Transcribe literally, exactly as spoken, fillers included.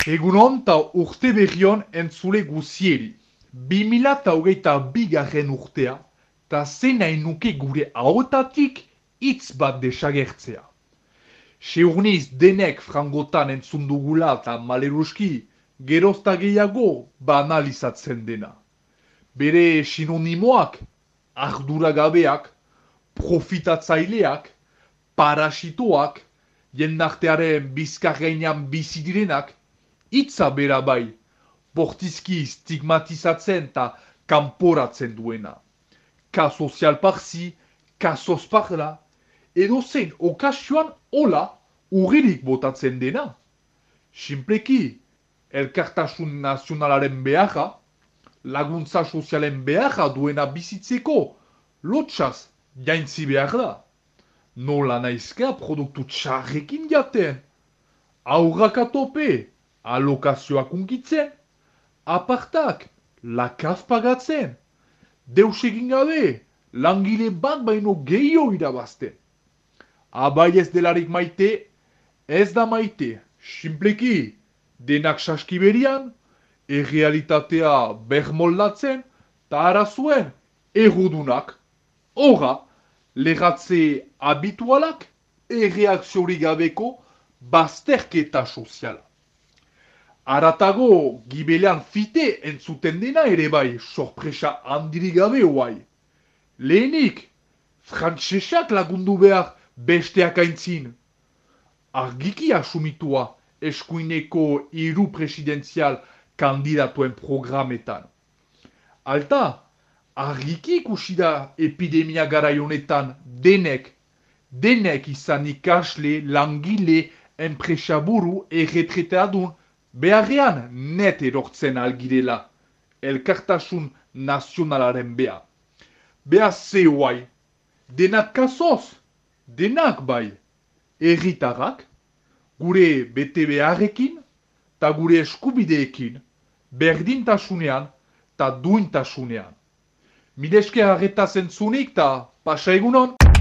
Egunon ta urte berrion entzule guzieri. bi mila hogeita bigarren urtea, ta zein nahi nuke gure ahotatik hitz bat desagertzea. Seurniz denek frangotan entzundugula eta maleruski gerozta gehiago banalizatzen dena. Bere sinonimoak, arduragabeak, profitatzaileak, parasitoak, jendartearen bizkargainan bizi direnak, hitza bera bai, bortizki stigmatizatzen eta kanporatzen duena. Ka sozial parzi, ka sozparla, edo zein okasioan hola urririk botatzen dena. Simpleki, elkartasun nazionalaren beharra, laguntza sozialen beharra duena bizitzeko, lotxaz jaintzi behar da. Nola naizka produktu txarrekin jaten, aurrak atope, alokazioak unkitzen, apartak, lakaz pagatzen, deus egin gabe, langile bat baino gehiago irabazten. Abai ez delarik maite, ez da maite, simpleki, denak saskiberian, errealitatea bermoldatzen, ta arazuen, errudunak, ora, legatze habitualak, erreakziori gabeko, bazterketa soziala. Aratago gibelean fite entzuten dena ere bai, sorpresa handirik gabe hoai. Lehenik, frantsesak lagundu behar besteak aintzin. Argiki asumitua eskuineko hiru presidenzial kandidatuen programetan. Alta, argiki ikusi da epidemia garai honetan denek, denek izan ikasle, langile, enpresaburu, erretretadun, beharrean net erortzen algirela, elkartasun nazionalaren beha. Beha ze hoai, denak kasoz, denak bai, erritarrak, gure bete beharrekin, ta gure eskubideekin, berdintasunean, ta duintasunean. Mileske harreta zentzunik, ta pasa egunon!